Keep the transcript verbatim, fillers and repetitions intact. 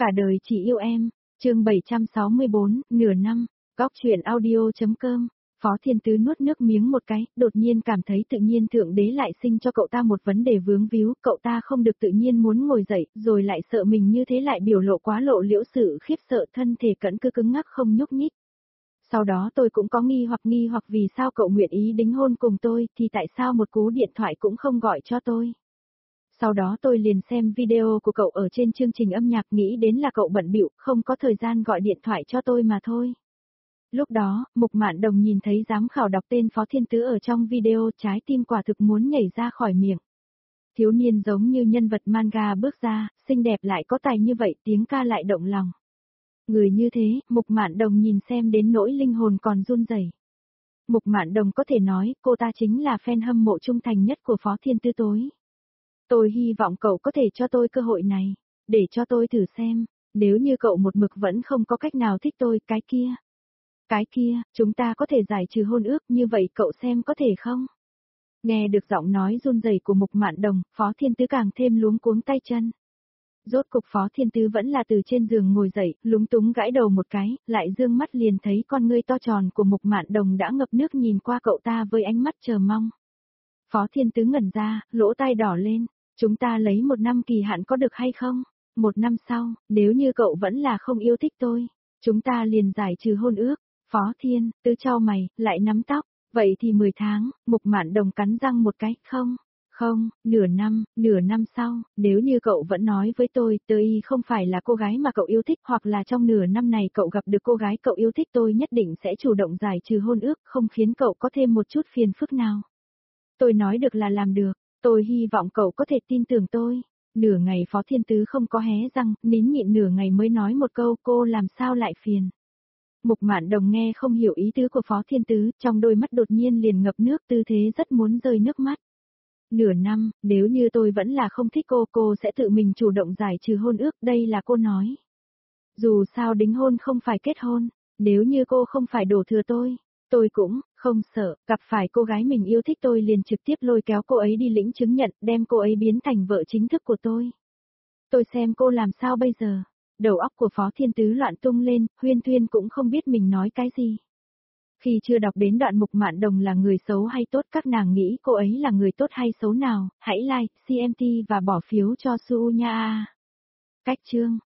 Cả đời chỉ yêu em, chương bảy trăm sáu mươi bốn, nửa năm, góc truyện audio.com. Phó Thiên Tứ nuốt nước miếng một cái, đột nhiên cảm thấy tự nhiên Thượng Đế lại sinh cho cậu ta một vấn đề vướng víu, cậu ta không được tự nhiên muốn ngồi dậy, rồi lại sợ mình như thế lại biểu lộ quá lộ liễu sự khiếp sợ, thân thể cẩn cứ cứng ngắc không nhúc nhích. Sau đó tôi cũng có nghi hoặc nghi hoặc vì sao cậu nguyện ý đính hôn cùng tôi, thì tại sao một cú điện thoại cũng không gọi cho tôi. Sau đó tôi liền xem video của cậu ở trên chương trình âm nhạc, nghĩ đến là cậu bận bịu, không có thời gian gọi điện thoại cho tôi mà thôi. Lúc đó, Mục Mạn Đồng nhìn thấy giám khảo đọc tên Phó Thiên Tứ ở trong video, trái tim quả thực muốn nhảy ra khỏi miệng. Thiếu niên giống như nhân vật manga bước ra, xinh đẹp lại có tài như vậy, tiếng ca lại động lòng. Người như thế, Mục Mạn Đồng nhìn xem đến nỗi linh hồn còn run rẩy. Mục Mạn Đồng có thể nói, cô ta chính là fan hâm mộ trung thành nhất của Phó Thiên Tứ tối. Tôi hy vọng cậu có thể cho tôi cơ hội này, để cho tôi thử xem, nếu như cậu một mực vẫn không có cách nào thích tôi, cái kia. Cái kia, chúng ta có thể giải trừ hôn ước, như vậy cậu xem có thể không? Nghe được giọng nói run rẩy của Mục Mạn Đồng, Phó Thiên Tứ càng thêm luống cuống tay chân. Rốt cục Phó Thiên Tứ vẫn là từ trên giường ngồi dậy, lúng túng gãi đầu một cái, lại dương mắt liền thấy con ngươi to tròn của Mục Mạn Đồng đã ngập nước nhìn qua cậu ta với ánh mắt chờ mong. Phó Thiên Tứ ngẩn ra, lỗ tai đỏ lên, chúng ta lấy một năm kỳ hạn có được hay không? Một năm sau, nếu như cậu vẫn là không yêu thích tôi, chúng ta liền giải trừ hôn ước. Phó Thiên Tứ chau mày, lại nắm tóc, vậy thì mười tháng, Mục Mạn Đồng cắn răng một cái, không, không, nửa năm, nửa năm sau, nếu như cậu vẫn nói với tôi, tôi không phải là cô gái mà cậu yêu thích, hoặc là trong nửa năm này cậu gặp được cô gái cậu yêu thích, tôi nhất định sẽ chủ động giải trừ hôn ước, không khiến cậu có thêm một chút phiền phức nào. Tôi nói được là làm được, tôi hy vọng cậu có thể tin tưởng tôi. Nửa ngày Phó Thiên Tứ không có hé răng, nín nhịn nửa ngày mới nói một câu, cô làm sao lại phiền. Mục Mạn Đồng nghe không hiểu ý tứ của Phó Thiên Tứ, trong đôi mắt đột nhiên liền ngập nước, tư thế rất muốn rơi nước mắt. Nửa năm, nếu như tôi vẫn là không thích cô, cô sẽ tự mình chủ động giải trừ hôn ước, đây là cô nói. Dù sao đính hôn không phải kết hôn, nếu như cô không phải đổ thừa tôi, tôi cũng không sợ, gặp phải cô gái mình yêu thích tôi liền trực tiếp lôi kéo cô ấy đi lĩnh chứng nhận, đem cô ấy biến thành vợ chính thức của tôi. Tôi xem cô làm sao bây giờ. Đầu óc của Phó Thiên Tứ loạn tung lên, Huyên Thuyên cũng không biết mình nói cái gì. Khi chưa đọc đến đoạn Mục Mạn Đồng là người xấu hay tốt, các nàng nghĩ cô ấy là người tốt hay xấu nào, hãy like, xê em tê và bỏ phiếu cho Su nha. Cách chương